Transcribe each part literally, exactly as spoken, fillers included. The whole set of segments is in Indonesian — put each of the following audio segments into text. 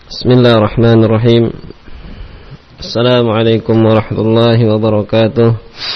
Bismillahirrahmanirrahim. Assalamualaikum warahmatullahi wabarakatuh.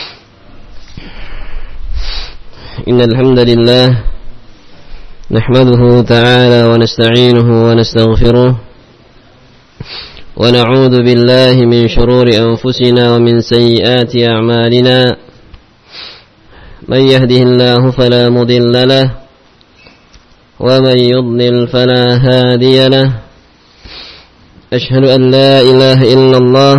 Innal hamdalillah nahmaduhu ta'ala wa nasta'inuhu wa nastaghfiruh wa na'udzu billahi min shururi anfusina wa min sayyiati a'malina. Man yahdihillahu fala mudilla lahu wa man yudlil fala hadiya lahu. أشهد أن لا إله إلا الله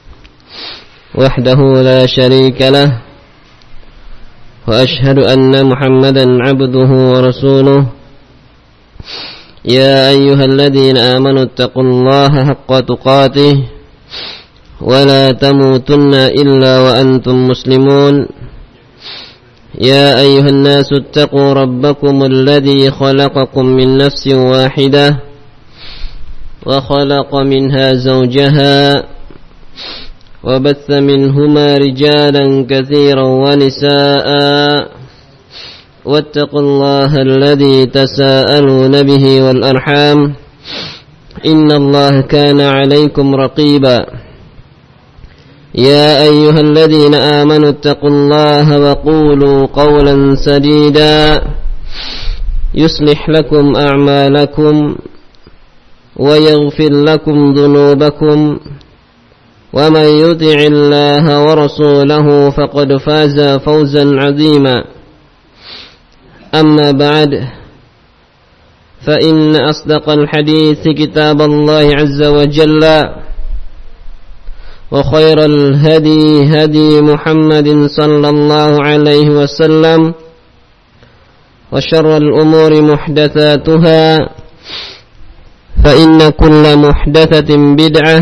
وحده لا شريك له وأشهد أن محمدا عبده ورسوله يا أيها الذين آمنوا اتقوا الله حق تقاته ولا تموتن إلا وأنتم مسلمون يا أيها الناس اتقوا ربكم الذي خلقكم من نفس واحدة وخلق منها زوجها وبث منهما رجالا كثيرا ونساء واتقوا الله الذي تساءلون به والأرحام إن الله كان عليكم رقيبا يا أيها الذين آمنوا اتقوا الله وقولوا قولا سديدا يصلح لكم أعمالكم ويغفر لكم ذنوبكم ومن يطع الله ورسوله فقد فاز فوزا عظيما أما بعد فإن أصدق الحديث كتاب الله عز وجل وخير الهدي هدي محمد صلى الله عليه وسلم وشر الأمور محدثاتها فإن كل محدثة بدعة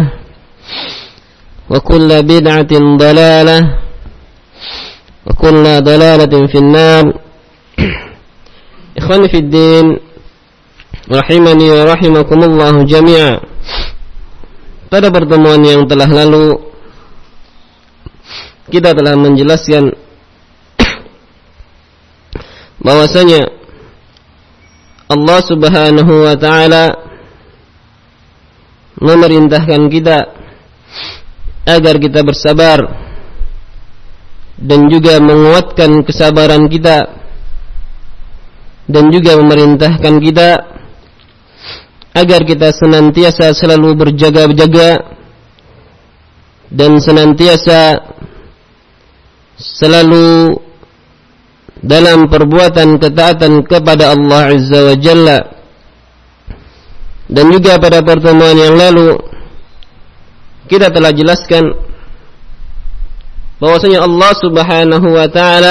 وكل بدعة ضلالة وكل ضلالة في النار. إخواني في الدين rahimani wa rahimakumullah jami'a. Pada pertemuan yang telah lalu kita telah menjelaskan bahwasanya Allah Subhanahu wa taala memerintahkan kita agar kita bersabar dan juga menguatkan kesabaran kita, dan juga memerintahkan kita agar kita senantiasa selalu berjaga-jaga dan senantiasa selalu dalam perbuatan ketaatan kepada Allah Azza wa Jalla. Dan juga pada pertemuan yang lalu kita telah jelaskan bahwasanya Allah Subhanahu wa taala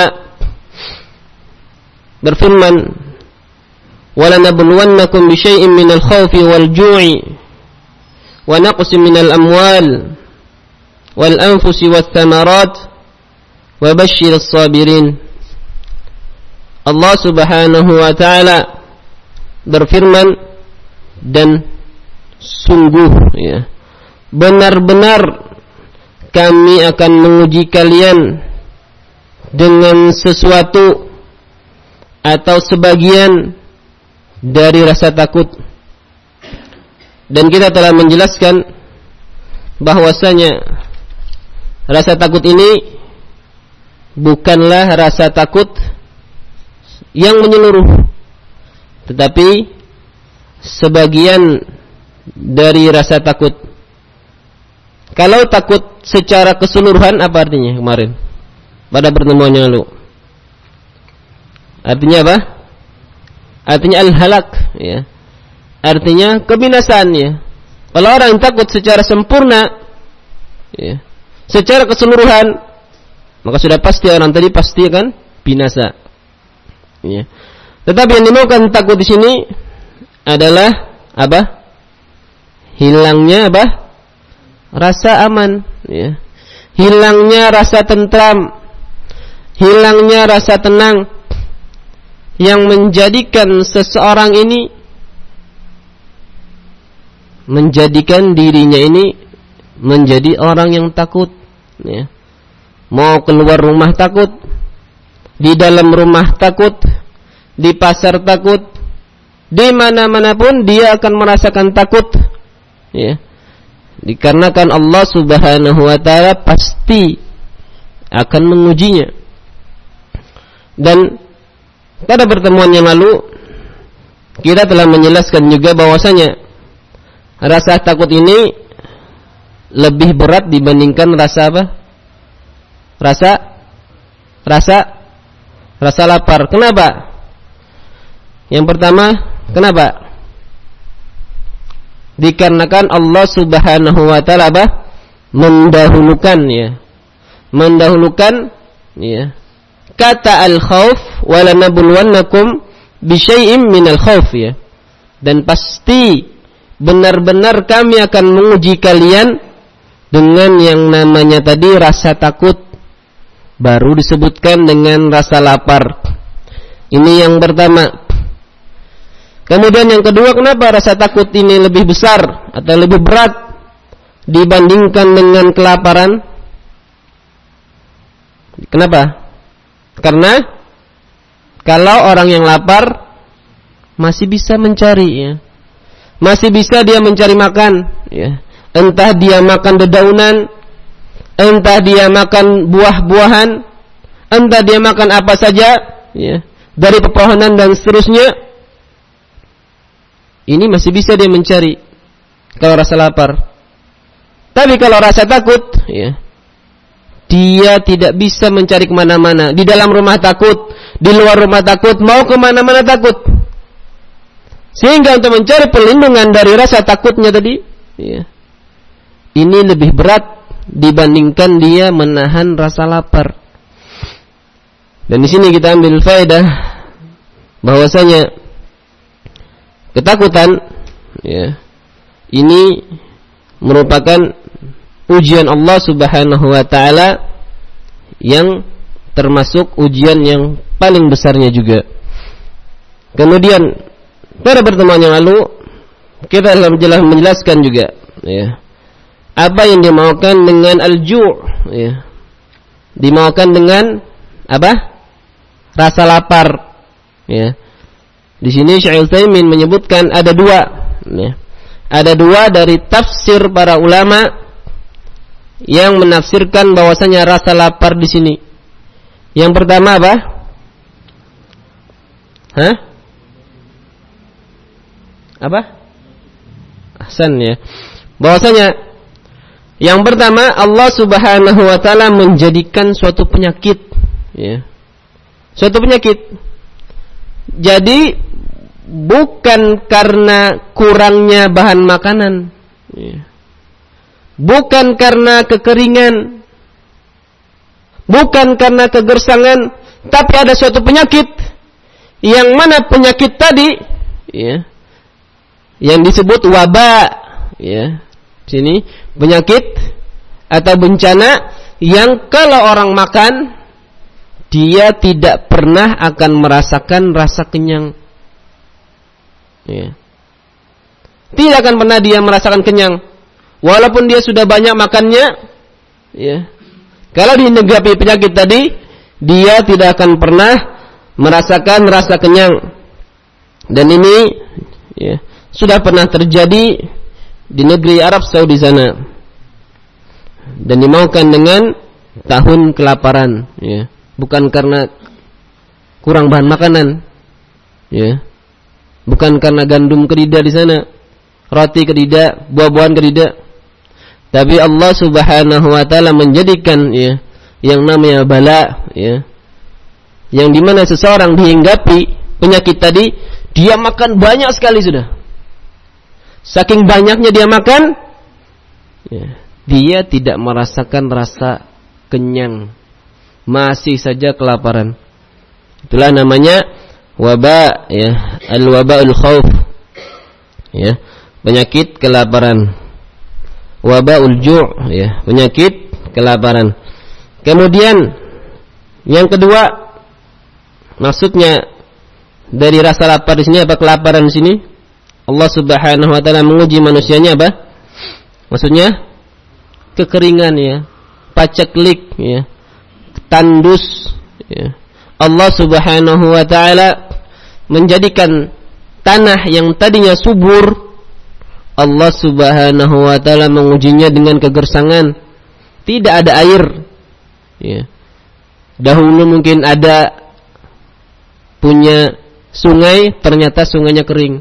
berfirman, "Walanabluwannakum bisyai'in minal khawfi wal ju'i wa naqsin minal amwal wal anfusi wath thamarat wa basyirus sabirin." Allah Subhanahu wa taala berfirman, dan sungguh ya, benar-benar kami akan menguji kalian dengan sesuatu atau sebagian dari rasa takut. Dan kita telah menjelaskan bahwasanya rasa takut ini bukanlah rasa takut yang menyeluruh, tetapi sebagian dari rasa takut. Kalau takut secara keseluruhan, apa artinya kemarin pada pertemuan yang lalu? Artinya apa? Artinya al-halak ya. Artinya kebinasaan ya. Kalau orang takut secara sempurna ya, secara keseluruhan, maka sudah pasti orang tadi pasti akan binasa ya. Tetapi yang dimaukan takut di sini adalah apa? Hilangnya apa? Rasa aman ya. Hilangnya rasa tentram, hilangnya rasa tenang yang menjadikan seseorang ini, menjadikan dirinya ini menjadi orang yang takut ya. Mau keluar rumah takut, di dalam rumah takut, di pasar takut, di mana-mana pun dia akan merasakan takut ya. Dikarenakan Allah Subhanahu wa taala pasti akan mengujinya. Dan pada pertemuan yang lalu kita telah menjelaskan juga bahwasanya rasa takut ini lebih berat dibandingkan rasa apa? Rasa rasa rasa lapar. Kenapa? Yang pertama, kenapa? Dikarenakan Allah Subhanahu wa taala apa? Mendahulukan ya. Mendahulukan ya. Kata al-khauf wa lanabluwannakum bisyai'im minal khauf ya. Dan pasti benar-benar kami akan menguji kalian dengan yang namanya tadi rasa takut. Baru disebutkan dengan rasa lapar. Ini yang pertama. Kemudian yang kedua, kenapa rasa takut ini lebih besar atau lebih berat dibandingkan dengan kelaparan? Kenapa? Karena kalau orang yang lapar masih bisa mencari ya. Masih bisa dia mencari makan ya. Entah dia makan dedaunan, entah dia makan buah-buahan, entah dia makan apa saja ya, dari pepohonan dan seterusnya. Ini masih bisa dia mencari kalau rasa lapar. Tapi kalau rasa takut ya, dia tidak bisa mencari kemana-mana. Di dalam rumah takut, di luar rumah takut, mau kemana-mana takut. Sehingga untuk mencari perlindungan dari rasa takutnya tadi ya, ini lebih berat dibandingkan dia menahan rasa lapar. Dan di sini kita ambil faedah bahwasanya ketakutan ya, ini merupakan ujian Allah Subhanahu wa taala yang termasuk ujian yang paling besarnya juga. Kemudian pada pertemuan yang lalu kita telah menjelaskan juga ya, apa yang dimaukan dengan al-ju' ya. Dimaukan dengan apa? Rasa lapar ya. Di sini Syekh Utsaimin menyebutkan ada dua ya. Ada dua dari tafsir para ulama yang menafsirkan bahwasanya rasa lapar di sini. Yang pertama apa? Hah? Apa? Ahsan ya. Bahwasanya yang pertama Allah Subhanahu wa taala menjadikan suatu penyakit ya. Suatu penyakit. Jadi bukan karena kurangnya bahan makanan ya. Bukan karena kekeringan, bukan karena kegersangan, tapi ada suatu penyakit yang mana penyakit tadi ya, yang disebut wabah ya. Sini penyakit atau bencana yang kalau orang makan dia tidak pernah akan merasakan rasa kenyang ya. Tidak akan pernah dia merasakan kenyang walaupun dia sudah banyak makannya ya. Kalau dihinggapi penyakit tadi, dia tidak akan pernah merasakan rasa kenyang. Dan ini ya, sudah pernah terjadi di negeri Arab Saudi sana. Dan dimaukan dengan tahun kelaparan ya. Bukan karena kurang bahan makanan ya. Bukan karena gandum kedida di sana, roti kedida, buah-buahan kedida. Tapi Allah Subhanahu wa taala menjadikan ya yang namanya bala ya. Yang dimana seseorang dihinggapi penyakit tadi, dia makan banyak sekali sudah. Saking banyaknya dia makan ya, dia tidak merasakan rasa kenyang. Masih saja kelaparan. Itulah namanya waba ya, al-wabaul khauf. Ya, penyakit kelaparan. Wabaul ju' ya, penyakit kelaparan. Kemudian yang kedua, maksudnya dari rasa lapar di sini apa kelaparan di sini? Allah Subhanahu wa taala menguji manusianya apa? Maksudnya kekeringan ya, paceklik ya, tandus ya. Allah Subhanahu wa taala menjadikan tanah yang tadinya subur Allah Subhanahu wa taala mengujinya dengan kegersangan. Tidak ada air. Ya. Dahulu mungkin ada punya sungai, ternyata sungainya kering.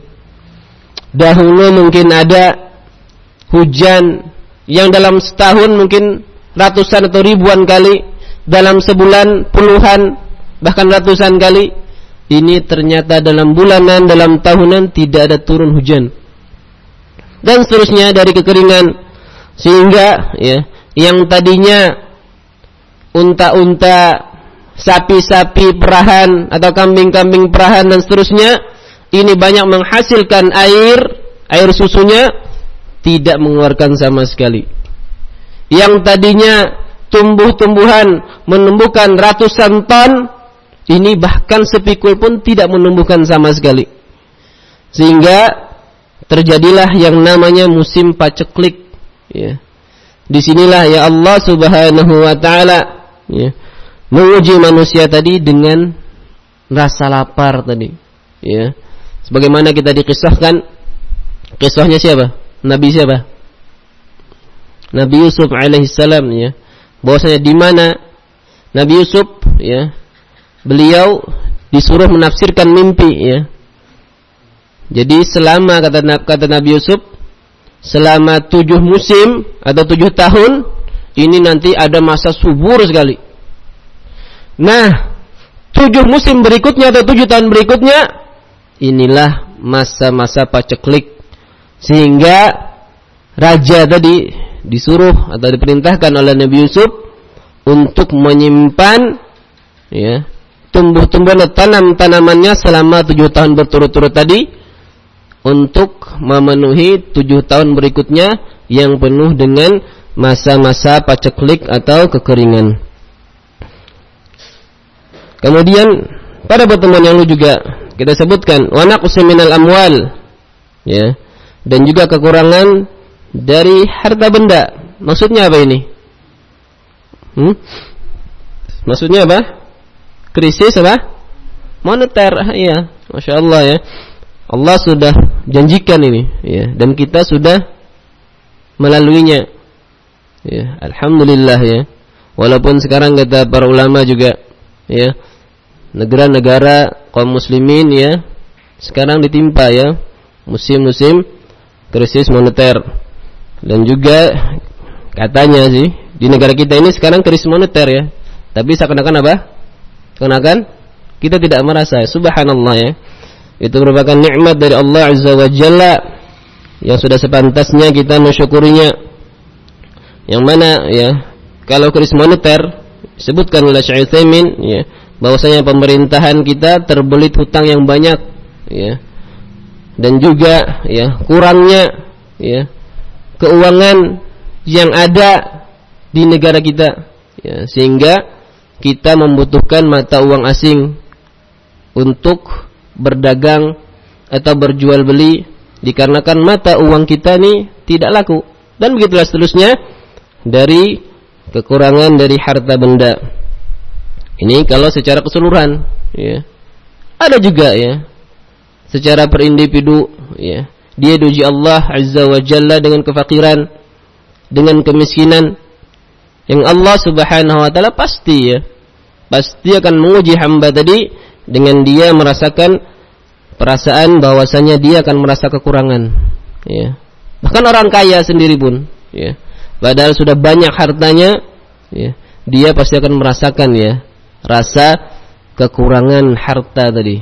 Dahulu mungkin ada hujan yang dalam setahun mungkin ratusan atau ribuan kali, dalam sebulan puluhan bahkan ratusan kali. Ini ternyata dalam bulanan, dalam tahunan tidak ada turun hujan. Dan seterusnya dari kekeringan, sehingga ya, yang tadinya unta-unta, sapi-sapi perahan atau kambing-kambing perahan dan seterusnya, ini banyak menghasilkan air, air susunya tidak mengeluarkan sama sekali. Yang tadinya tumbuh-tumbuhan menumbuhkan ratusan ton, ini bahkan sepikul pun tidak menumbuhkan sama sekali. Sehingga terjadilah yang namanya musim paceklik. Ya. Disinilah ya Allah Subhanahu wa taala ya, menguji manusia tadi dengan rasa lapar tadi. Ya. Sebagaimana kita dikisahkan, kisahnya siapa? Nabi siapa? Nabi Yusuf alaihissalam ya. Bahwasanya di mana Nabi Yusuf ya, beliau disuruh menafsirkan mimpi ya. Jadi selama kata, kata Nabi Yusuf, selama tujuh musim atau tujuh tahun ini nanti ada masa subur sekali. Nah, tujuh musim berikutnya atau tujuh tahun berikutnya, inilah masa-masa paceklik. Sehingga raja tadi disuruh atau diperintahkan oleh Nabi Yusuf untuk menyimpan ya, tumbuh-tumbuhan tanam-tanamannya selama tujuh tahun berturut-turut tadi, untuk memenuhi tujuh tahun berikutnya yang penuh dengan masa-masa paceklik atau kekeringan. Kemudian pada pertemuan yang lalu juga kita sebutkan wa naqsu minal amwal ya, dan juga kekurangan dari harta benda. Maksudnya apa ini? Hmm? Maksudnya apa? Krisis apa? Moneter. Iya, Masya Allah ya. Allah sudah janjikan ini ya, dan kita sudah melaluinya ya, alhamdulillah ya. Walaupun sekarang kata para ulama juga ya, negara-negara kaum muslimin ya sekarang ditimpa ya musim-musim krisis moneter. Dan juga katanya sih di negara kita ini sekarang krisis moneter ya, tapi seakan-akan apa? Seakan-akan kita tidak merasa. Subhanallah ya. Itu merupakan nikmat dari Allah Azza wa Jalla yang sudah sepantasnya kita mensyukurinya. Yang mana ya, kalau krisis moneter disebutkan oleh Syekh Utsaimin ya, bahwasanya pemerintahan kita terbelit hutang yang banyak ya. Dan juga ya, kurangnya ya keuangan yang ada di negara kita ya, sehingga kita membutuhkan mata uang asing untuk berdagang atau berjual beli, dikarenakan mata uang kita ini tidak laku. Dan begitulah seterusnya dari kekurangan dari harta benda. Ini kalau secara keseluruhan ya. Ada juga ya secara per individu ya, dia diuji Allah Azza wa Jalla dengan kefakiran, dengan kemiskinan, yang Allah Subhanahu wa taala pasti ya, pasti akan menguji hamba tadi dengan dia merasakan perasaan bahwasanya dia akan merasa kekurangan ya. Bahkan orang kaya sendiri pun ya, padahal sudah banyak hartanya ya, dia pasti akan merasakan ya rasa kekurangan harta tadi.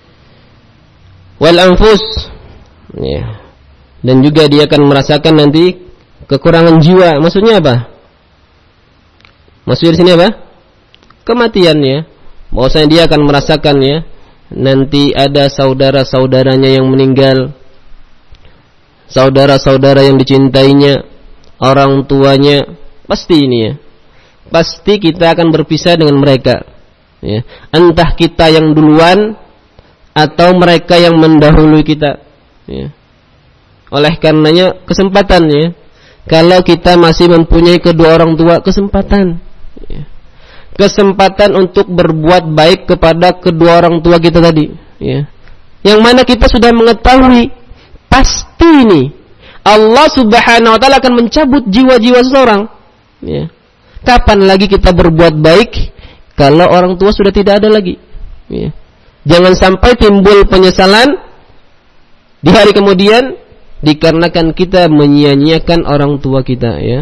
Wal anfus ya, dan juga dia akan merasakan nanti kekurangan jiwa. Maksudnya apa? Maksudnya di sini apa? Kematian ya. Bahwasanya dia akan merasakan ya, nanti ada saudara-saudaranya yang meninggal, saudara-saudara yang dicintainya, orang tuanya, pasti ini ya, pasti kita akan berpisah dengan mereka ya. Entah kita yang duluan atau mereka yang mendahului kita ya. Oleh karenanya kesempatan ya, kalau kita masih mempunyai kedua orang tua, kesempatan ya, kesempatan untuk berbuat baik kepada kedua orang tua kita tadi ya. Yang mana kita sudah mengetahui pasti ini Allah Subhanahu wa taala akan mencabut jiwa-jiwa seseorang. Ya. Kapan lagi kita berbuat baik kalau orang tua sudah tidak ada lagi? Ya. Jangan sampai timbul penyesalan di hari kemudian dikarenakan kita menyia-nyiakan orang tua kita, ya.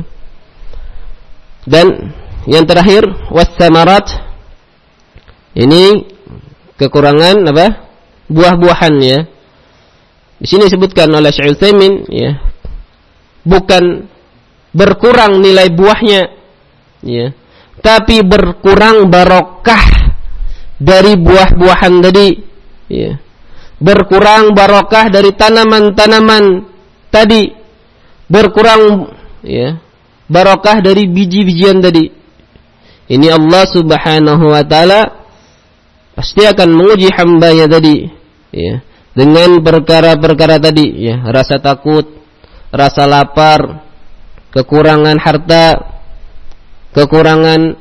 Dan yang terakhir, wassamarat. Ini kekurangan apa? Buah-buahan, ya. Di sini disebutkan oleh Syekh Utsaimin, ya. Bukan berkurang nilai buahnya, ya. Tapi berkurang barokah dari buah-buahan tadi, ya. Berkurang barokah dari tanaman-tanaman tadi, berkurang, ya, barokah dari biji-bijian tadi. Ini Allah Subhanahu wa taala pasti akan menguji hambanya tadi, ya, dengan perkara-perkara tadi, ya, rasa takut, rasa lapar, kekurangan harta, kekurangan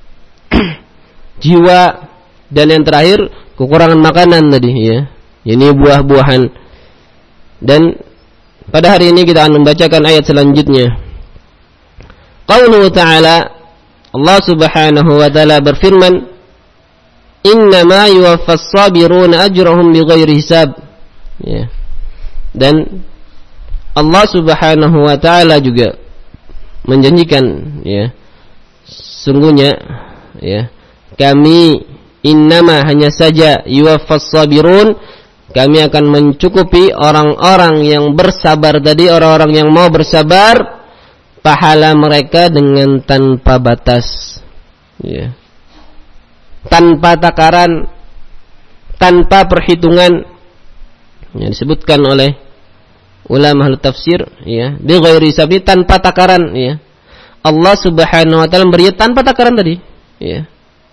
jiwa, dan yang terakhir kekurangan makanan tadi, ya. Ini buah-buahan. Dan pada hari ini kita akan membacakan ayat selanjutnya. Qauluhu ta'ala, Allah Subhanahu wa ta'ala berfirman, "Innama yuwaffas sabiruna ajrahum bighairi hisab." Ya. Dan Allah Subhanahu wa ta'ala juga menjanjikan, ya, sungguhnya, ya, kami innama hanya saja yuwaffas sabirun, kami akan mencukupi orang-orang yang bersabar tadi, orang-orang yang mau bersabar, pahala mereka dengan tanpa batas, ya. Tanpa takaran, tanpa perhitungan. Yang disebutkan oleh ulama ahli tafsir, ya, bi ghairi hisab, tanpa takaran, ya. Allah Subhanahu wa taala memberi tanpa takaran tadi, ya.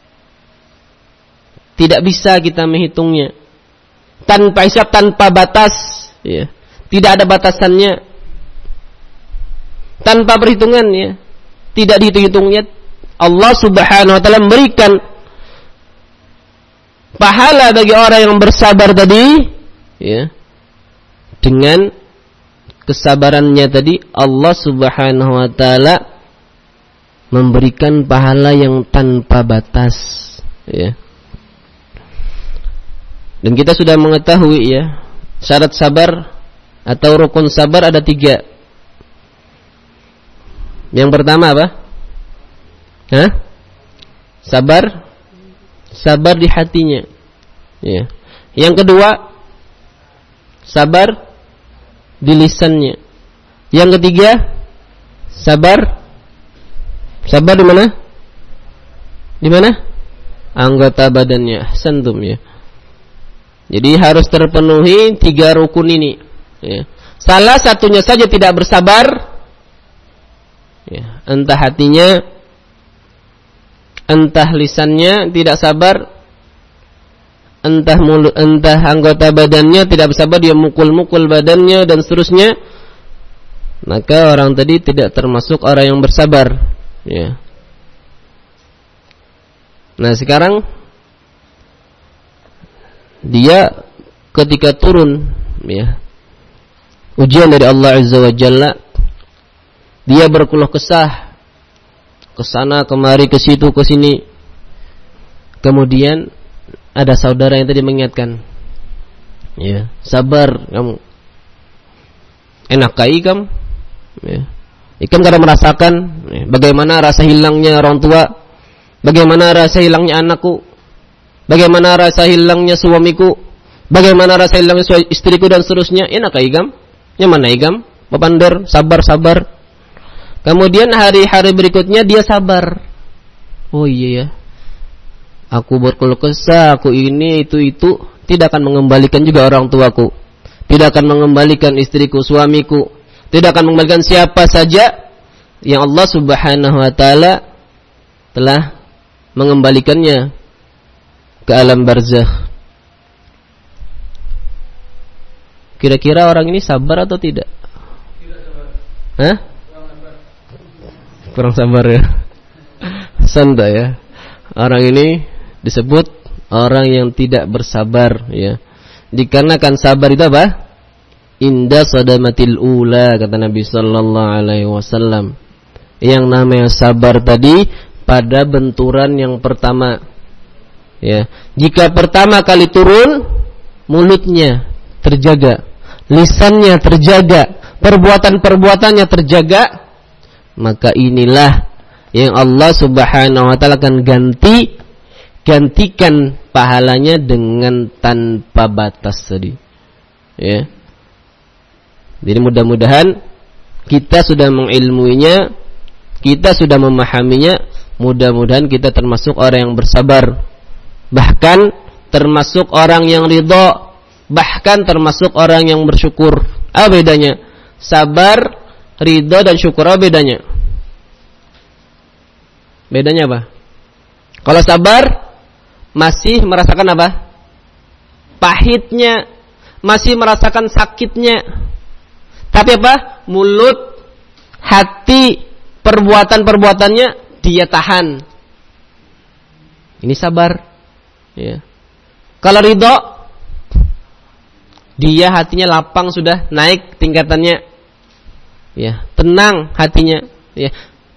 Tidak bisa kita menghitungnya. Tanpa hisab, tanpa batas, ya. Tidak ada batasannya. Tanpa perhitungan, ya. Tidak dihitung-hitungnya. Allah Subhanahu wa taala memberikan pahala bagi orang yang bersabar tadi, ya. Dengan kesabarannya tadi, Allah Subhanahu wa taala memberikan pahala yang tanpa batas, ya. Dan kita sudah mengetahui, ya, syarat sabar atau rukun sabar ada tiga. Yang pertama apa? Hah? Sabar, sabar di hatinya, ya. Yang kedua, sabar di lisannya. Yang ketiga, sabar, sabar di mana? Di mana? Anggota badannya. Santum, ya. Jadi harus terpenuhi tiga rukun ini, ya. Salah satunya saja tidak bersabar, ya, entah hatinya, entah lisannya tidak sabar, entah mulut, entah anggota badannya tidak bersabar, dia mukul-mukul badannya dan seterusnya, maka orang tadi tidak termasuk orang yang bersabar, ya. Nah sekarang dia ketika turun, ya, ujian dari Allah Azza wa Jalla, dia berkeluh kesah ke sana kemari, ke situ ke sini. Kemudian ada saudara yang tadi mengingatkan, ya, sabar kamu, enak kai kamu, ya. Ikan kadang merasakan, ya, bagaimana rasa hilangnya orang tua, bagaimana rasa hilangnya anakku, bagaimana rasa hilangnya suamiku, bagaimana rasa hilangnya istriku dan seterusnya. Enak kai gam? Yang mana igam? Bapander, sabar-sabar. Kemudian hari-hari berikutnya dia sabar. Oh iya ya, aku berkeluh kesah, aku ini itu itu, tidak akan mengembalikan juga orang tuaku, tidak akan mengembalikan istriku, suamiku, tidak akan mengembalikan siapa saja yang Allah Subhanahu wa taala telah mengembalikannya ke alam barzakh. Kira-kira orang ini sabar atau tidak? Tidak sabar. Hah? Kurang sabar ya. Santai ya. Orang ini disebut orang yang tidak bersabar, ya. Dikarenakan sabar itu apa? inda sadamatil ula, kata Nabi sallallahu alaihi wasallam. Yang namanya sabar tadi pada benturan yang pertama. Ya, jika pertama kali turun, mulutnya terjaga, lisannya terjaga, perbuatan-perbuatannya terjaga, maka inilah yang Allah Subhanahu wa taala akan ganti gantikan pahalanya dengan tanpa batas tadi. Ya. Jadi mudah-mudahan kita sudah mengilmuinya, kita sudah memahaminya, mudah-mudahan kita termasuk orang yang bersabar, bahkan termasuk orang yang ridha, bahkan termasuk orang yang bersyukur. Apa bedanya? Sabar, ridha dan syukur, apa bedanya? Bedanya apa? Kalau sabar masih merasakan apa? Pahitnya, masih merasakan sakitnya. Tapi apa? Mulut, hati, perbuatan-perbuatannya dia tahan. Ini sabar. Ya. Kalau ridho, dia hatinya lapang, sudah naik tingkatannya. Ya, tenang hatinya. Ya.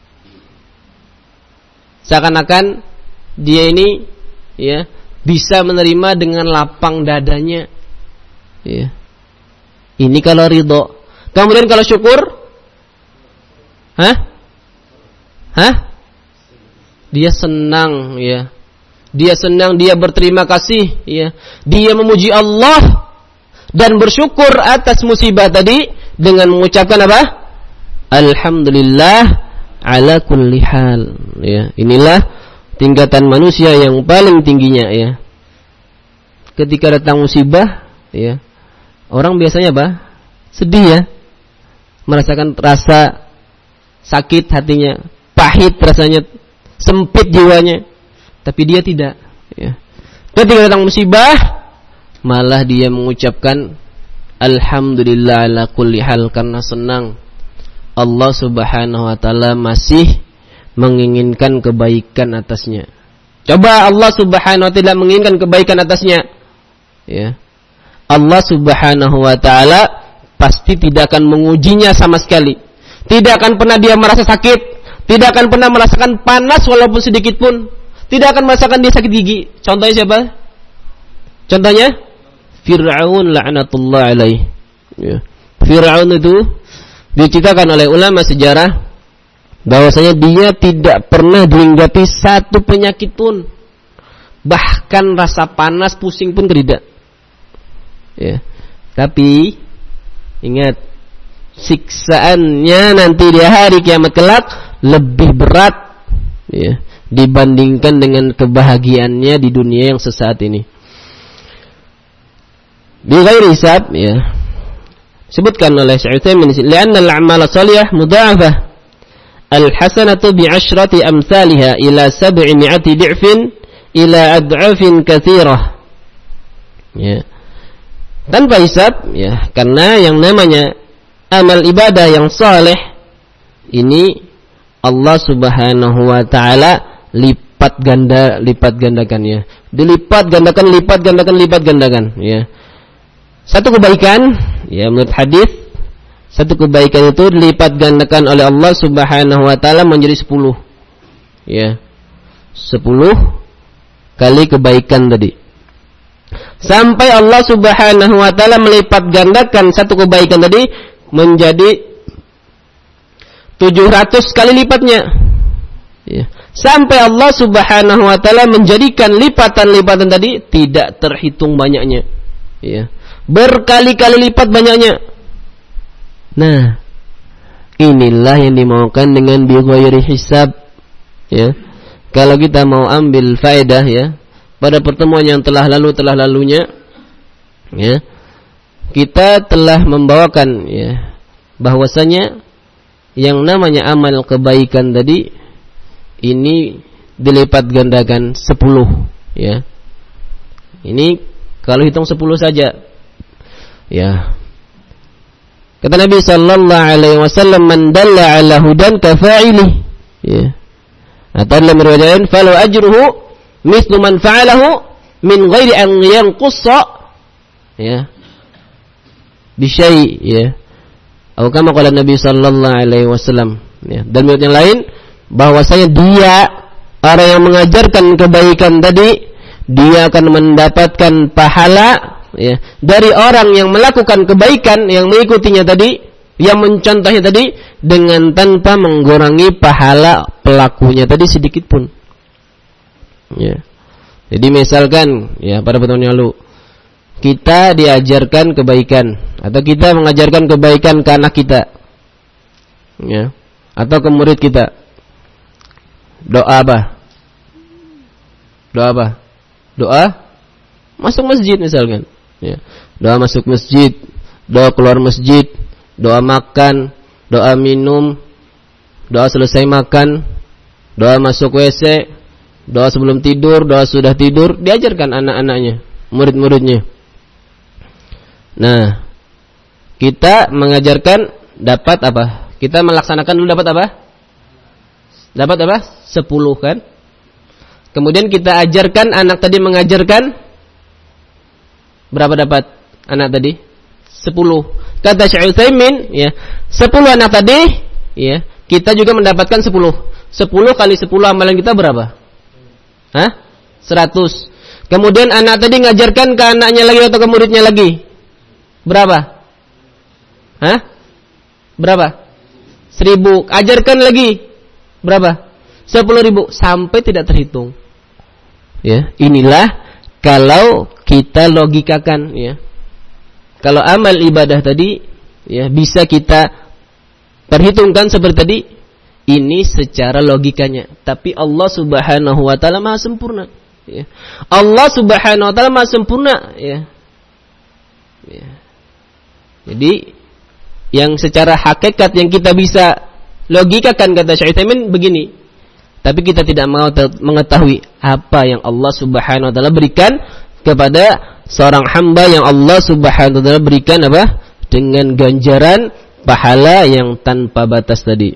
Seakan-akan dia ini ya bisa menerima dengan lapang dadanya. Ya. Ini kalau ridho. Kemudian kalau syukur, hah? Hah? Dia senang, ya. Dia senang, dia berterima kasih, ya. Dia memuji Allah dan bersyukur atas musibah tadi dengan mengucapkan apa? Alhamdulillah ala kulli hal. Ya, inilah tingkatan manusia yang paling tingginya, ya. Ketika datang musibah, ya, orang biasanya apa? Sedih, ya. Merasakan rasa sakit hatinya, pahit rasanya, sempit jiwanya. Tapi dia tidak, ya. Ketika datang musibah, malah dia mengucapkan alhamdulillah ala kulli hal, karena senang Allah Subhanahu wa taala masih menginginkan kebaikan atasnya. Coba Allah Subhanahu wa taala menginginkan kebaikan atasnya, ya. Allah Subhanahu wa taala pasti tidak akan mengujinya sama sekali. Tidak akan pernah dia merasa sakit, tidak akan pernah merasakan panas walaupun sedikit pun. Tidak akan merasakan dia sakit gigi. Contohnya siapa? Contohnya Fir'aun la'natullah alaih. Ya. Fir'aun itu diceritakan oleh ulama sejarah bahwasanya dia tidak pernah dihinggapi satu penyakit pun. Bahkan rasa panas, pusing pun tidak. Ya. Tapi ingat, siksaannya nanti di hari kiamat kelak lebih berat, ya, dibandingkan dengan kebahagiaannya di dunia yang sesaat ini. Di ghairi hisab, ya, sebutkan oleh Syekh Utsaimin, "Li'anna al-a'mal as-salihah mudha'afah al-hasanatu bi'ashrati amsalha ila sab'i mi'ati di'fin ila ad'afin katsirah." Ya. Tanpa hisab, ya, karena yang namanya amal ibadah yang saleh ini Allah Subhanahu wa taala lipat ganda lipat gandakan, ya. Dilipat gandakan, lipat gandakan, lipat gandakan, ya. Satu kebaikan, ya, menurut hadis, satu kebaikan itu dilipat gandakan oleh Allah Subhanahu wa taala menjadi sepuluh. Ya. Sepuluh kali kebaikan tadi. Sampai Allah Subhanahu wa taala melipat gandakan satu kebaikan tadi menjadi tujuh ratus kali lipatnya. Ya. Sampai Allah Subhanahu wa taala menjadikan lipatan-lipatan tadi tidak terhitung banyaknya. Ya. Berkali-kali lipat banyaknya. Nah, inilah yang dimaukan dengan bi ghairi hisab. Ya. Kalau kita mau ambil faedah, ya, pada pertemuan yang telah lalu telah lalunya, ya, kita telah membawakan, ya, bahwasanya yang namanya amal kebaikan tadi ini dilipat gandakan sepuluh, ya. Ini kalau hitung sepuluh saja, ya. Kata Nabi sallallahu alaihi wasallam, "Man dalla ala hudan kafa'ili." Ya. Atau dalam riwayat, "Falau ajruhu mislu man fa'alahu min ghairi an yanqussa." Ya. bisyai, ya. Atau kama qala Nabi sallallahu alaihi wasallam, ya. Dan menurut yang lain bahwasanya dia orang yang mengajarkan kebaikan tadi, dia akan mendapatkan pahala, ya, dari orang yang melakukan kebaikan, yang mengikutinya tadi, yang mencontohnya tadi, dengan tanpa mengurangi pahala pelakunya tadi sedikit pun. Ya. Jadi misalkan, ya, pada pertemuan yang lalu kita diajarkan kebaikan atau kita mengajarkan kebaikan ke anak kita, ya, atau ke murid kita. Doa apa? Doa apa? Doa masuk masjid misalkan, ya. Doa masuk masjid, doa keluar masjid, doa makan, doa minum, doa selesai makan, doa masuk W C, doa sebelum tidur, doa sudah tidur, diajarkan anak-anaknya, murid-muridnya. Nah, kita mengajarkan dapat apa? Kita melaksanakan dulu dapat apa? Dapat apa? Sepuluh kan? Kemudian kita ajarkan anak tadi mengajarkan berapa dapat anak tadi? Sepuluh. Kata Syekh Utsaimin, ya, sepuluh anak tadi, ya, kita juga mendapatkan sepuluh. Sepuluh kali sepuluh amalan kita berapa? Hah? Seratus. Kemudian anak tadi ngajarkan ke anaknya lagi atau ke muridnya lagi? Berapa? Hah? Berapa? Seribu. Ajarkan lagi. Berapa? Sepuluh ribu. Sampai tidak terhitung. Ya, inilah kalau kita logikakan, ya. Kalau amal ibadah tadi, ya, bisa kita perhitungkan seperti tadi, ini secara logikanya. Tapi Allah Subhanahu wa taala Maha sempurna, ya. Allah Subhanahu wa taala Maha sempurna, ya. Ya. Jadi yang secara hakikat yang kita bisa logikakan, kata Syekh Utsaimin, begini. Tapi kita tidak mau mengetahui apa yang Allah Subhanahu wa taala berikan kepada seorang hamba yang Allah Subhanahu wa taala berikan apa? Dengan ganjaran pahala yang tanpa batas tadi.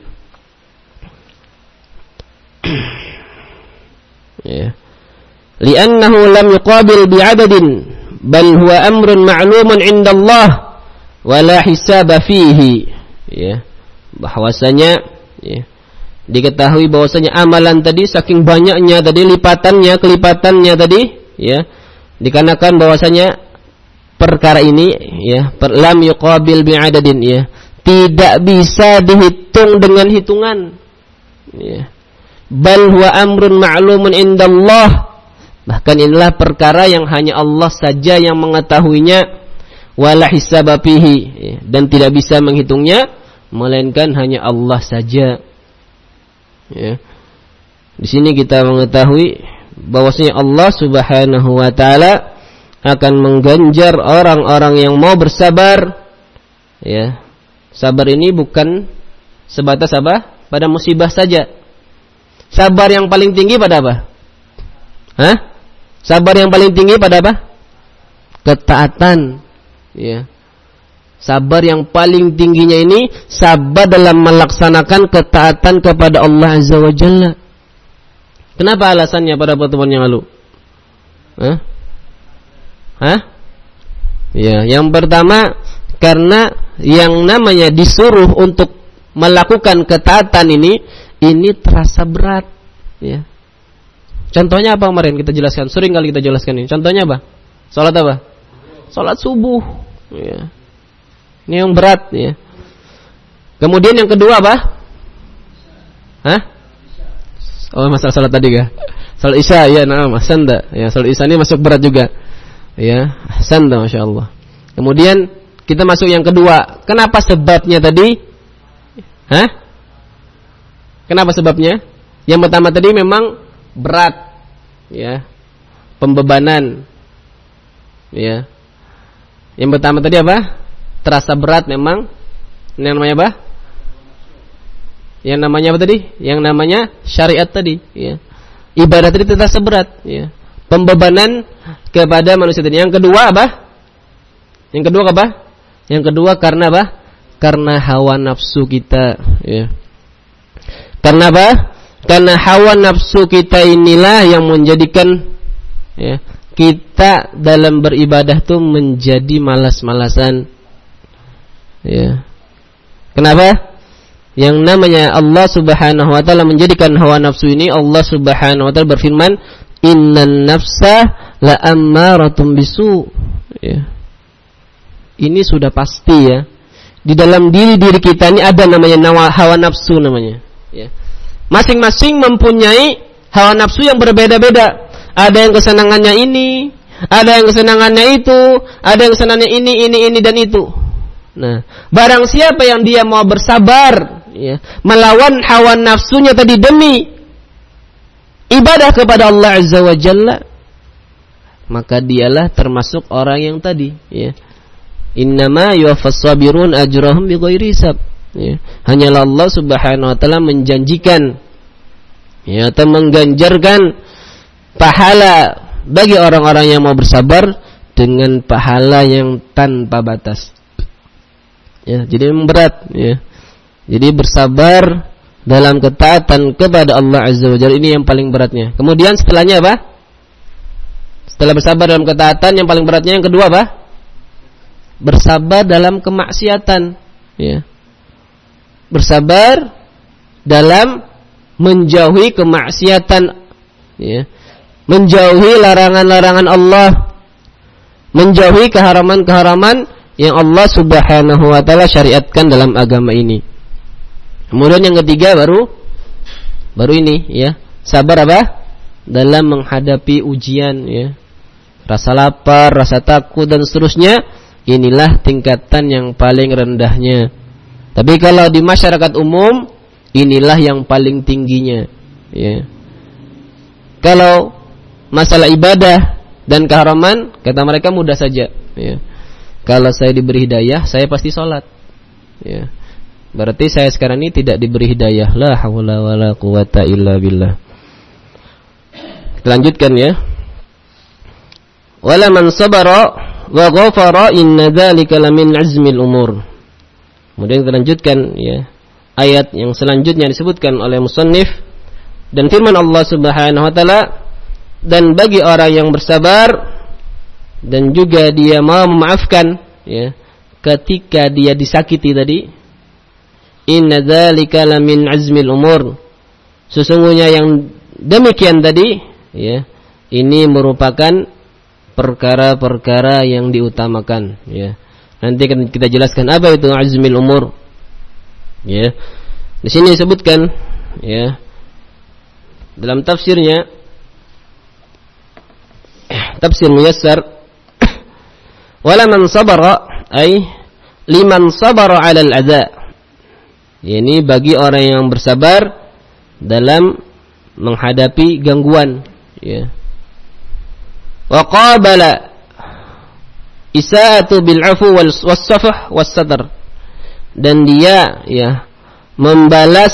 Ya. Li'annahu lam yuqabil bi'adadin bal huwa amrun ma'lumun 'inda Allah wa la hisaba fihi. Ya. Bahwasanya, ya, diketahui bahwasanya amalan tadi saking banyaknya tadi, lipatannya, kelipatannya tadi, ya, dikarenakan bahwasanya perkara ini, ya, per, lam yuqabil bi'adadin, ya, tidak bisa dihitung dengan hitungan, ya. Bal huwa amrun ma'lumun indallah, bahkan inilah perkara yang hanya Allah saja yang mengetahuinya, wala hisaba fihi, ya, dan tidak bisa menghitungnya melainkan hanya Allah saja. Ya. Di sini kita mengetahui bahwasanya Allah Subhanahu wa taala akan mengganjar orang-orang yang mau bersabar. Ya. Sabar ini bukan sebatas apa? Pada musibah saja. Sabar yang paling tinggi pada apa? Hah? Sabar yang paling tinggi pada apa? Ketaatan. Ya. Sabar yang paling tingginya ini sabar dalam melaksanakan ketaatan kepada Allah Azza wa Jalla. Kenapa alasannya pada pertemuan yang lalu? Hah? Hah? Ya, yang pertama karena yang namanya disuruh untuk melakukan ketaatan ini ini terasa berat, ya. Contohnya apa kemarin kita jelaskan? Sering kali kita jelaskan ini. Contohnya apa? Salat apa? Salat subuh, ya. Ini yang berat, ya. Kemudian yang kedua apa? Hah? Oh, masalah salat tadi kah? Salat Isya, ya, nah, ahsanta. Ya, salat Isya ini masuk berat juga. Ya, ahsanta, masyaallah. Kemudian kita masuk yang kedua. Kenapa sebabnya tadi? Hah? Kenapa sebabnya? Yang pertama tadi memang berat, ya. Pembebanan. Ya. Yang pertama tadi apa? Terasa berat memang. Yang namanya apa? Yang namanya apa tadi? Yang namanya syariat tadi, ya. Ibadah tadi terasa berat, ya. Pembebanan kepada manusia tadi. Yang kedua apa? Yang kedua apa? Yang kedua karena apa? Karena hawa nafsu kita, ya. Karena apa? Karena hawa nafsu kita inilah yang menjadikan, ya, kita dalam beribadah tuh menjadi malas-malasan. Ya. Kenapa? Yang namanya Allah Subhanahu wa taala menjadikan hawa nafsu ini, Allah Subhanahu wa taala berfirman, "Innan nafsa la'ammaratun bisu." Ya. Ini sudah pasti ya. Di dalam diri-diri kita ini ada namanya hawa nafsu namanya. Ya. Masing-masing mempunyai hawa nafsu yang berbeda-beda. Ada yang kesenangannya ini, ada yang kesenangannya itu, ada yang kesenangannya ini, ini, ini dan itu. Nah, barang siapa yang dia mau bersabar, ya, melawan hawa nafsunya tadi demi ibadah kepada Allah Azza wa Jalla, maka dialah termasuk orang yang tadi, ya. Innama yuwaffas sabirun ajrahum bighairi hisab. Ya. Hanyalah Allah Subhanahu wa taala menjanjikan, ya, atau mengganjarkan pahala bagi orang-orang yang mau bersabar dengan pahala yang tanpa batas. Ya, jadi memang berat, ya. Jadi bersabar dalam ketaatan kepada Allah Azza wa Jalla ini yang paling beratnya. Kemudian setelahnya apa? Setelah bersabar dalam ketaatan, yang paling beratnya yang kedua apa? Bersabar dalam kemaksiatan, ya. Bersabar dalam menjauhi kemaksiatan, ya. Menjauhi larangan-larangan Allah, menjauhi keharaman-keharaman yang Allah Subhanahu wa taala syariatkan dalam agama ini. Kemudian yang ketiga baru baru ini, ya, sabar apa? Dalam menghadapi ujian, ya. Rasa lapar, rasa takut dan seterusnya, inilah tingkatan yang paling rendahnya. Tapi kalau di masyarakat umum, inilah yang paling tingginya, ya. Kalau masalah ibadah dan keharaman, kata mereka mudah saja, ya. Kalau saya diberi hidayah, saya pasti sholat, ya. Berarti saya sekarang ini tidak diberi hidayah. La haula wala quwata illa billah. Kita lanjutkan, ya. Wala man sabara wa ghafara inna dzalika lamin azmil umur. Kemudian kita lanjutkan, ya, ayat yang selanjutnya disebutkan oleh musannif, dan firman Allah Subhanahu wa taala, dan bagi orang yang bersabar dan juga dia mau memaafkan, ya, ketika dia disakiti tadi, inna dzalika lamin azmil umur, sesungguhnya yang demikian tadi, ya, ini merupakan perkara-perkara yang diutamakan, ya. Nanti kita jelaskan apa itu azmil umur, ya. Di sini disebutkan, ya, dalam tafsirnya, tafsir muyassar, wala man sabara ay liman sabara 'ala al-adza. Ini bagi orang yang bersabar dalam menghadapi gangguan, ya. Wa qabala isaatu bil 'afu was safh was sadr, dan dia, ya, membalas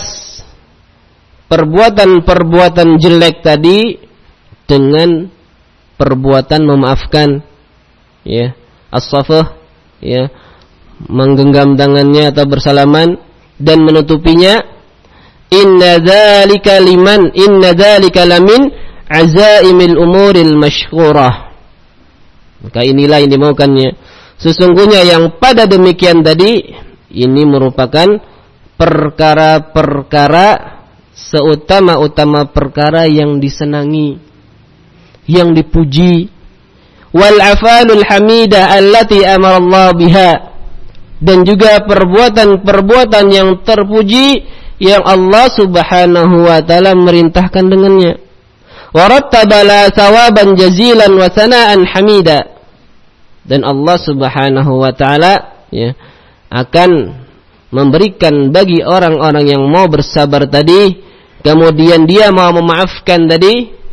perbuatan-perbuatan jelek tadi dengan perbuatan memaafkan, ya. As-safh, ya, menggenggam tangannya atau bersalaman dan menutupinya. Inna dzalika liman inna dzalika lamin azaimil umuril masyhurah. Maka inilah yang dimaukannya. Sesungguhnya yang pada demikian tadi, ini merupakan perkara-perkara seutama-utama perkara yang disenangi, yang dipuji. Wal afalul hamidah allati amara Allah biha, dan juga perbuatan-perbuatan yang terpuji yang Allah Subhanahu wa taala merintahkan dengannya. Wa rattabala sawaban jazilan wa sanaan hamida, dan Allah Subhanahu wa taala, ya, akan memberikan bagi orang-orang yang mau bersabar tadi, kemudian dia mau memaafkan tadi,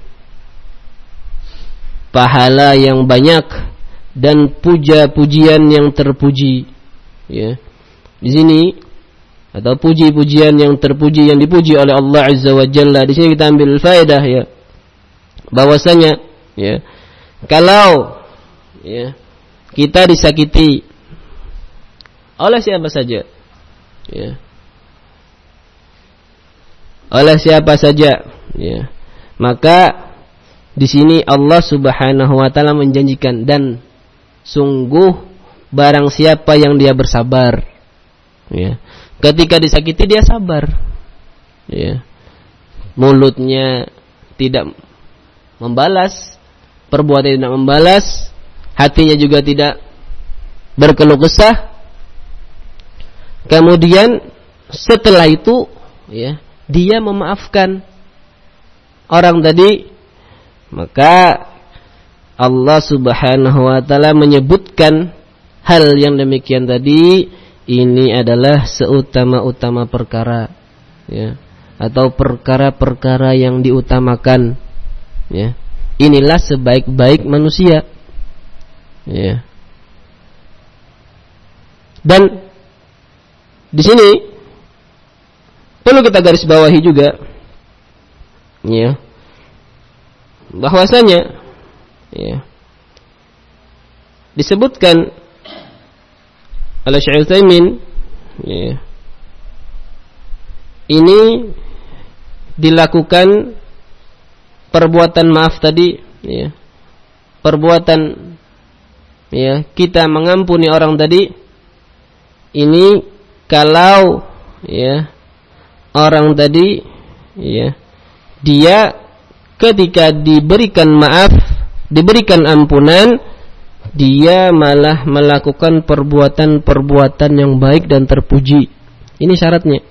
pahala yang banyak dan puja-pujian yang terpuji, ya. Di sini, atau puji-pujian yang terpuji, yang dipuji oleh Allah Azza wa Jalla. Di sini kita ambil faedah, ya, bahwasanya, ya, kalau, ya, kita disakiti oleh siapa saja, ya, oleh siapa saja, ya, maka di sini Allah Subhanahu wa taala menjanjikan, dan sungguh barang siapa yang dia bersabar, ya. Ketika disakiti dia sabar, ya. Mulutnya tidak membalas, perbuatan tidak membalas, hatinya juga tidak berkeluh kesah. Kemudian setelah itu, ya, dia memaafkan orang tadi, maka Allah Subhanahu wa taala menyebutkan hal yang demikian tadi, ini adalah seutama-utama perkara, ya, atau perkara-perkara yang diutamakan, ya. Inilah sebaik-baik manusia, ya. Dan di sini perlu kita garis bawahi juga, ya, bahwasanya, ya, disebutkan oleh Syekh Utsaimin, ya, ini dilakukan perbuatan maaf tadi, ya, perbuatan, ya, kita mengampuni orang tadi, ini kalau, ya, orang tadi, ya, dia ketika diberikan maaf, diberikan ampunan, dia malah melakukan perbuatan-perbuatan yang baik dan terpuji. Ini syaratnya,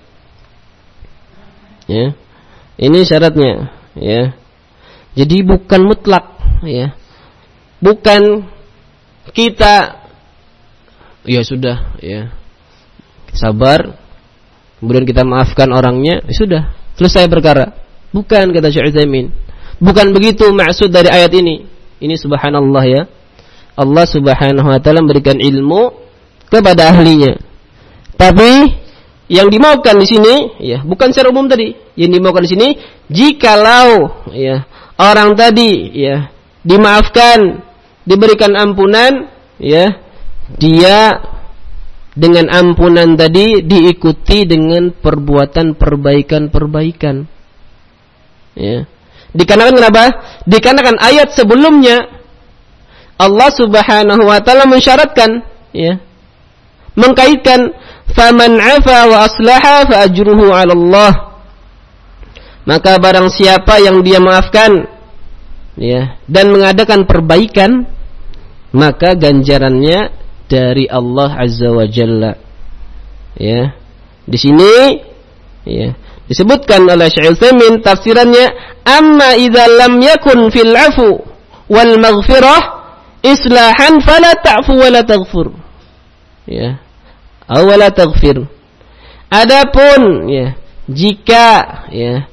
ya. Ini syaratnya, ya. Jadi bukan mutlak, ya. Bukan kita, ya sudah, ya, sabar, kemudian kita maafkan orangnya, ya sudah, selesai perkara. Bukan, kata Syekh Utsaimin. Bukan begitu maksud dari ayat ini. Ini subhanallah, ya. Allah Subhanahu wa taala memberikan ilmu kepada ahlinya. Tapi yang dimaukan di sini, ya, bukan secara umum tadi. Yang dimaukan di sini, jikalau, ya, orang tadi, ya, dimaafkan, diberikan ampunan, ya, dia dengan ampunan tadi diikuti dengan perbuatan perbaikan-perbaikan, ya. Dikarenakan kenapa? Dikarenakan ayat sebelumnya Allah Subhanahu wa taala mensyaratkan, ya, mengkaitkan faman 'afa wa aslaha fa ajruhu 'ala Allah. Maka barang siapa yang dia maafkan, ya, dan mengadakan perbaikan, maka ganjarannya dari Allah Azza wa Jalla. Ya. Di sini, ya, disebutkan oleh Syekh Utsaimin tafsirannya, amma idza lam yakun fil 'afu wal maghfirah islahan fala ta'fu wa la taghfir, ya, aw la taghfir. Adapun, ya, jika, ya,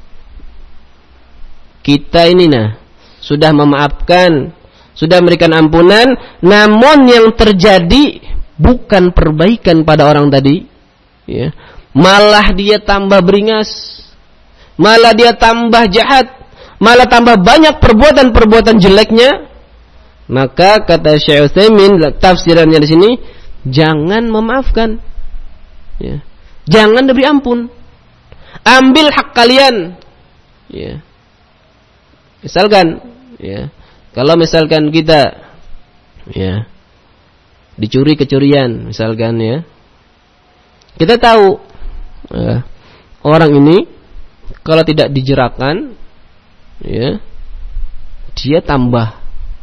kita ini nah sudah memaafkan, sudah memberikan ampunan, namun yang terjadi bukan perbaikan pada orang tadi, ya, malah dia tambah beringas, malah dia tambah jahat, malah tambah banyak perbuatan-perbuatan jeleknya, maka kata Syekh Utsaimin tafsirannya di sini, jangan memaafkan, ya, jangan diberi ampun, ambil hak kalian, ya. Misalkan, ya, kalau misalkan kita, ya, dicuri kecurian, misalkan, ya, kita tahu, ya, orang ini kalau tidak dijerakkan, ya, dia tambah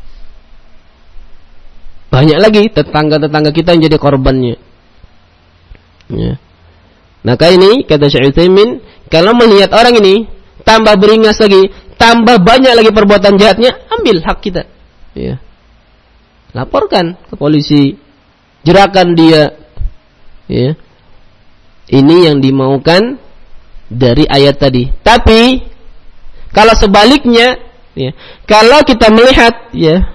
banyak lagi tetangga-tetangga kita yang jadi korbannya, ya. Maka ini kata Syekh Utsaimin, kalau melihat orang ini tambah beringas lagi, tambah banyak lagi perbuatan jahatnya, ambil hak kita, ya, laporkan ke polisi, jerakan dia, ya. Ini yang dimaukan dari ayat tadi. Tapi kalau sebaliknya, ya, kalau kita melihat, ya,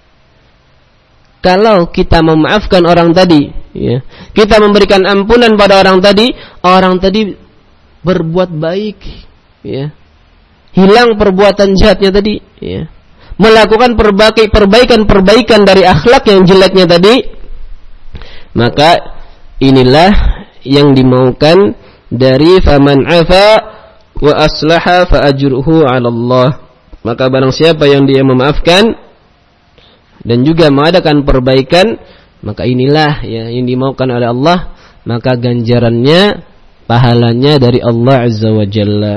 kalau kita memaafkan orang tadi, ya, kita memberikan ampunan pada orang tadi, orang tadi berbuat baik, ya, hilang perbuatan jahatnya tadi, ya, melakukan perbaikan-perbaikan dari akhlak yang jeleknya tadi, maka inilah yang dimaukan dari faman 'afa wa aslaha fa ajruhu 'ala Allah. Maka barang siapa yang dia memaafkan dan juga mengadakan perbaikan, maka inilah, ya, yang dimaukan oleh Allah, maka ganjarannya, pahalanya dari Allah Azza wa Jalla.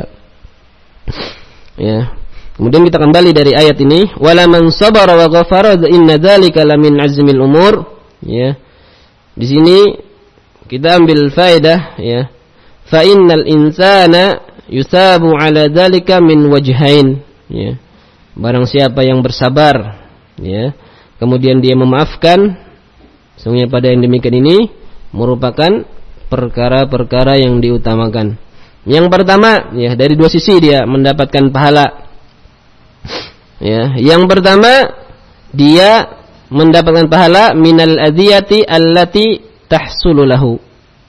Ya. Kemudian kita kembali dari ayat ini, wala man sabara wa ghafara inna dzalika lamin azmil umur. Ya. Di sini kita ambil faedah, ya. Fa innal insana yusabu ala dzalika min wajhain. Ya. Barang siapa yang bersabar, ya, kemudian dia memaafkan, sungguhnya pada yang demikian ini merupakan perkara-perkara yang diutamakan. Yang pertama, ya, dari dua sisi dia mendapatkan pahala. Ya, yang pertama dia mendapatkan pahala minal adiyati allati tahsulu lahu.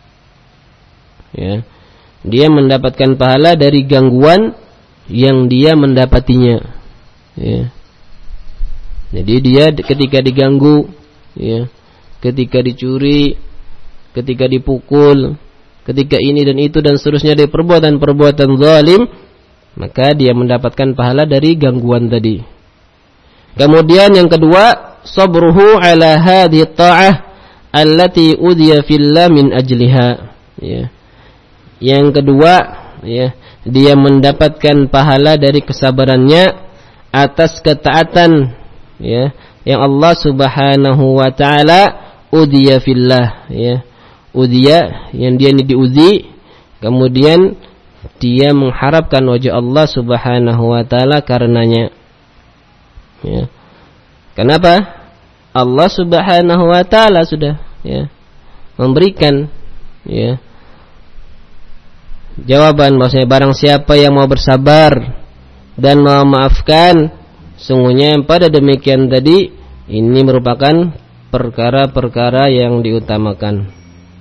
Ya. Dia mendapatkan pahala dari gangguan yang dia mendapatinya. Ya. Jadi dia ketika diganggu, ya, ketika dicuri, ketika dipukul, ketika ini dan itu dan seterusnya dari perbuatan-perbuatan zalim, maka dia mendapatkan pahala dari gangguan tadi. Kemudian yang kedua, sabruhu ala hadhihi ta'ah allati udhiya fillah min ajliha. Ya. Yang kedua, ya, dia mendapatkan pahala dari kesabarannya atas ketaatan, ya, yang Allah Subhanahu wa taala udhiya fillah, ya. Udhiya yang dia ini diuzi, kemudian dia mengharapkan wajah Allah Subhanahu wa taala karenanya. Ya. Kenapa? Allah Subhanahu wa taala sudah, ya, memberikan, ya, jawaban bahwasanya barang siapa yang mau bersabar dan memaafkan, sungguhnya pada demikian tadi ini merupakan perkara-perkara yang diutamakan.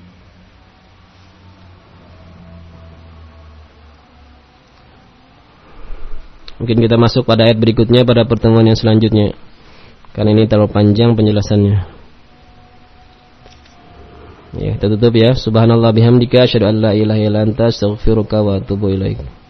Mungkin kita masuk pada ayat berikutnya pada pertemuan yang selanjutnya, karena ini terlalu panjang penjelasannya. Ya, kita tutup ya. Subhanallah bihamdika asyhadu an la ilaha illa anta astaghfiruka wa atubu ilaik.